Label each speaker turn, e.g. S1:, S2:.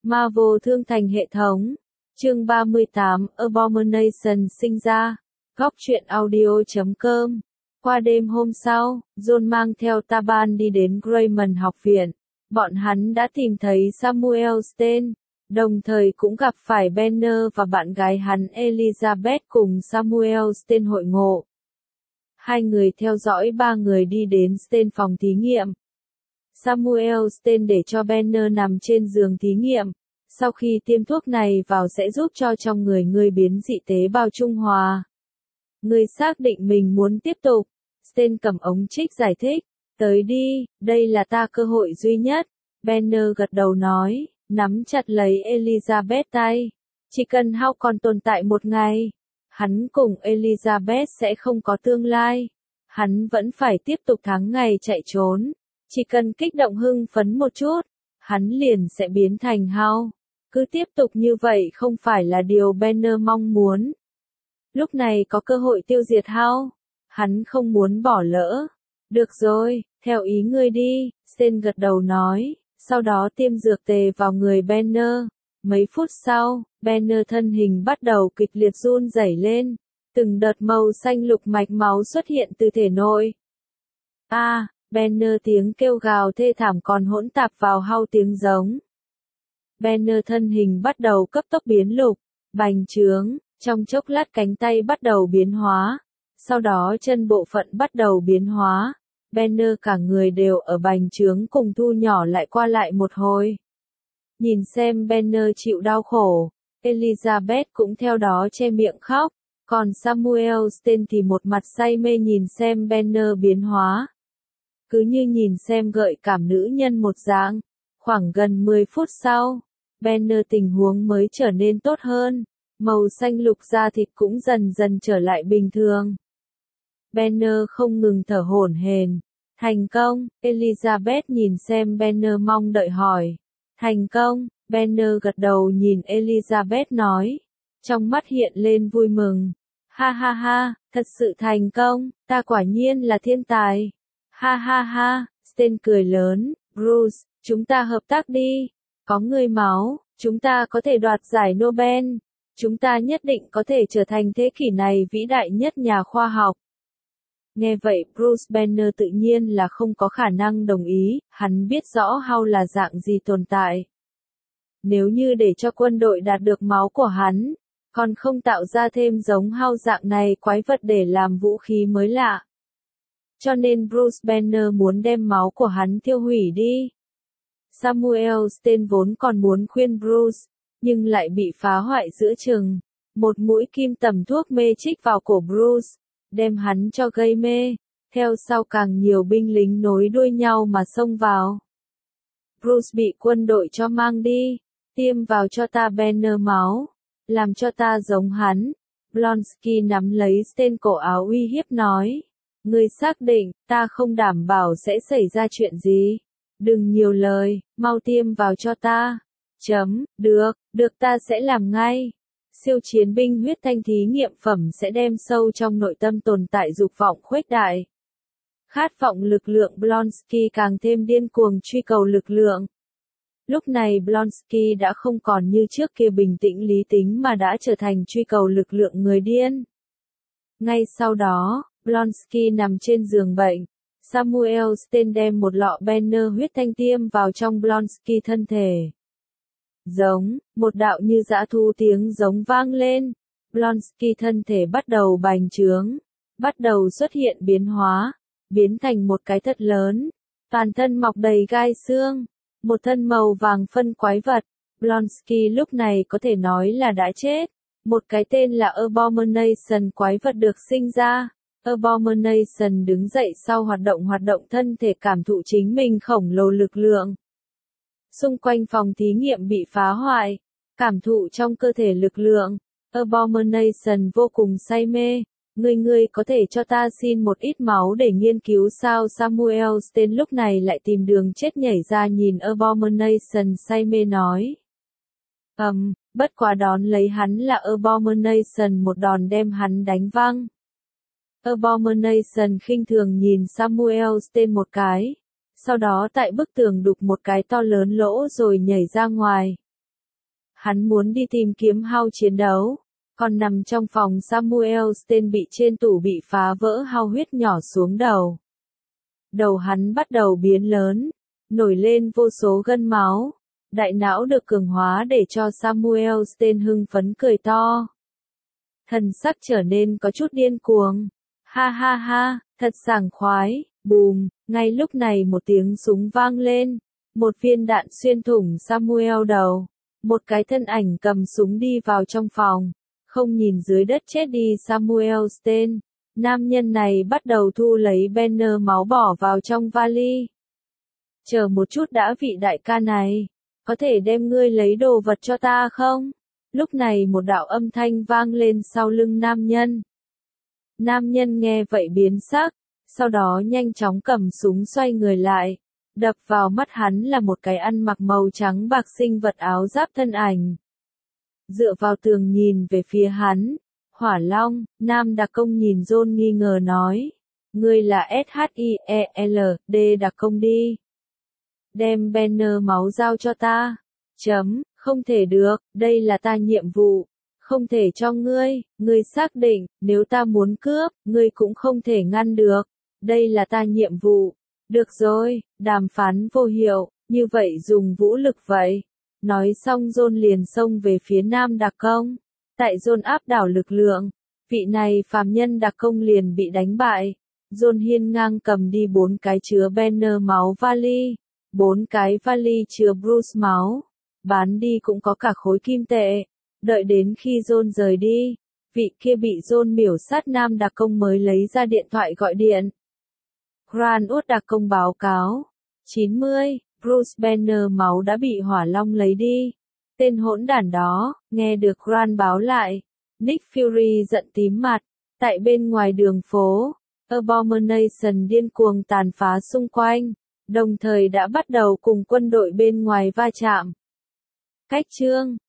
S1: Marvel thương thành hệ thống. Chương 38, Abomination sinh ra. Góc truyện audio.com. Qua đêm hôm sau, John mang theo Taban đi đến Greyman học viện. Bọn hắn đã tìm thấy Samuel Stein, đồng thời cũng gặp phải Banner và bạn gái hắn Elizabeth cùng Samuel Stein hội ngộ. Hai người theo dõi ba người đi đến Stein phòng thí nghiệm. Samuel Stein để cho Banner nằm trên giường thí nghiệm. Sau khi tiêm thuốc này vào sẽ giúp cho trong người ngươi biến dị tế bào trung hòa. Ngươi xác định mình muốn tiếp tục. Stein cầm ống trích giải thích. Tới đi, đây là ta cơ hội duy nhất. Banner gật đầu nói, nắm chặt lấy Elizabeth tay. Chỉ cần Hao còn tồn tại một ngày, hắn cùng Elizabeth sẽ không có tương lai. Hắn vẫn phải tiếp tục tháng ngày chạy trốn. Chỉ cần kích động hưng phấn một chút, hắn liền sẽ biến thành Hao. Cứ tiếp tục như vậy không phải là điều Banner mong muốn. Lúc này có cơ hội tiêu diệt Hao, hắn không muốn bỏ lỡ. Được rồi, theo ý ngươi đi, Stein gật đầu nói, sau đó tiêm dược tề vào người Banner. Mấy phút sau, Banner thân hình bắt đầu kịch liệt run rẩy lên, từng đợt màu xanh lục mạch máu xuất hiện từ thể nội. Banner tiếng kêu gào thê thảm còn hỗn tạp vào Hao tiếng giống. Banner thân hình bắt đầu cấp tốc biến lục, bành trướng, trong chốc lát cánh tay bắt đầu biến hóa, sau đó chân bộ phận bắt đầu biến hóa. Banner cả người đều ở bành trướng cùng thu nhỏ lại qua lại một hồi. Nhìn xem Banner chịu đau khổ, Elizabeth cũng theo đó che miệng khóc, còn Samuel Stein thì một mặt say mê nhìn xem Banner biến hóa. Cứ như nhìn xem gợi cảm nữ nhân một dạng. Khoảng gần 10 phút sau, Banner tình huống mới trở nên tốt hơn, màu xanh lục da thịt cũng dần dần trở lại bình thường. Banner không ngừng thở hổn hển. Thành công, Elizabeth nhìn xem Banner mong đợi hỏi. Thành công, Banner gật đầu nhìn Elizabeth nói. Trong mắt hiện lên vui mừng. Ha ha ha, thật sự thành công, ta quả nhiên là thiên tài. Ha ha ha, Stein cười lớn, Bruce, chúng ta hợp tác đi. Có người máu, chúng ta có thể đoạt giải Nobel. Chúng ta nhất định có thể trở thành thế kỷ này vĩ đại nhất nhà khoa học. Nghe vậy Bruce Banner tự nhiên là không có khả năng đồng ý, hắn biết rõ Hao là dạng gì tồn tại. Nếu như để cho quân đội đạt được máu của hắn, còn không tạo ra thêm giống Hao dạng này quái vật để làm vũ khí mới lạ. Cho nên Bruce Banner muốn đem máu của hắn tiêu hủy đi. Samuel Stein vốn còn muốn khuyên Bruce, nhưng lại bị phá hoại giữa chừng. Một mũi kim tầm thuốc mê chích vào cổ Bruce, đem hắn cho gây mê. Theo sau càng nhiều binh lính nối đuôi nhau mà xông vào. Bruce bị quân đội cho mang đi, tiêm vào cho ta Banner máu, làm cho ta giống hắn. Blonsky nắm lấy Stein cổ áo uy hiếp nói. Ngươi xác định, ta không đảm bảo sẽ xảy ra chuyện gì. Đừng nhiều lời, mau tiêm vào cho ta. Được ta sẽ làm ngay. Siêu chiến binh huyết thanh thí nghiệm phẩm sẽ đem sâu trong nội tâm tồn tại dục vọng khuếch đại. Khát vọng lực lượng Blonsky càng thêm điên cuồng truy cầu lực lượng. Lúc này Blonsky đã không còn như trước kia bình tĩnh lý tính mà đã trở thành truy cầu lực lượng người điên. Ngay sau đó, Blonsky nằm trên giường bệnh. Samuel Stein đem một lọ Banner huyết thanh tiêm vào trong Blonsky thân thể. Giống, một đạo như dã thú tiếng giống vang lên. Blonsky thân thể bắt đầu bành trướng, bắt đầu xuất hiện biến hóa, biến thành một cái thật lớn, toàn thân mọc đầy gai xương, một thân màu vàng phân quái vật. Blonsky lúc này có thể nói là đã chết. Một cái tên là Abomination quái vật được sinh ra. Abomination đứng dậy sau hoạt động thân thể cảm thụ chính mình khổng lồ lực lượng. Xung quanh phòng thí nghiệm bị phá hoại, cảm thụ trong cơ thể lực lượng. Abomination vô cùng say mê. Ngươi có thể cho ta xin một ít máu để nghiên cứu sao? Samuel Stein lúc này lại tìm đường chết nhảy ra nhìn Abomination say mê nói. Bất quá đón lấy hắn là Abomination một đòn đem hắn đánh văng. Abomination khinh thường nhìn Samuel Stein một cái. Sau đó tại bức tường đục một cái to lớn lỗ rồi nhảy ra ngoài. Hắn muốn đi tìm kiếm Hao chiến đấu. Còn nằm trong phòng Samuel Stein bị trên tủ bị phá vỡ, Hao huyết nhỏ xuống đầu. Đầu hắn bắt đầu biến lớn, nổi lên vô số gân máu. Đại não được cường hóa để cho Samuel Stein hưng phấn cười to. Thần sắc trở nên có chút điên cuồng. Ha ha ha, thật sảng khoái. Bùm, ngay lúc này một tiếng súng vang lên. Một viên đạn xuyên thủng Samuel đầu. Một cái thân ảnh cầm súng đi vào trong phòng. Không nhìn dưới đất chết đi Samuel Stein. Nam nhân này bắt đầu thu lấy banner máu bỏ vào trong vali. Chờ một chút đã, vị đại ca này. Có thể đem ngươi lấy đồ vật cho ta không? Lúc này một đạo âm thanh vang lên sau lưng nam nhân. Nam nhân nghe vậy biến sắc, sau đó nhanh chóng cầm súng xoay người lại. Đập vào mắt hắn là một cái ăn mặc màu trắng bạc sinh vật áo giáp thân ảnh. Dựa vào tường nhìn về phía hắn. Hỏa Long, Nam đặc công nhìn John nghi ngờ nói. Ngươi là SHIELD đặc công đi. Đem banner máu giao cho ta. Không thể được, đây là ta nhiệm vụ. Không thể cho ngươi, ngươi xác định, nếu ta muốn cướp, ngươi cũng không thể ngăn được. Đây là ta nhiệm vụ. Được rồi, đàm phán vô hiệu, như vậy dùng vũ lực vậy. Nói xong John liền xông về phía Nam đặc công. Tại John áp đảo lực lượng, vị này phàm nhân đặc công liền bị đánh bại. John hiên ngang cầm đi 4 cái chứa banner máu vali. 4 cái vali chứa Bruce máu. Bán đi cũng có cả khối kim tệ. Đợi đến khi John rời đi, vị kia bị John miểu sát Nam đặc công mới lấy ra điện thoại gọi điện. Grant Wood đặc công báo cáo. 90, Bruce Banner máu đã bị Hỏa Long lấy đi. Tên hỗn đản đó, nghe được Grant báo lại. Nick Fury giận tím mặt. Tại bên ngoài đường phố, Abomination điên cuồng tàn phá xung quanh. Đồng thời đã bắt đầu cùng quân đội bên ngoài va chạm. Cách chương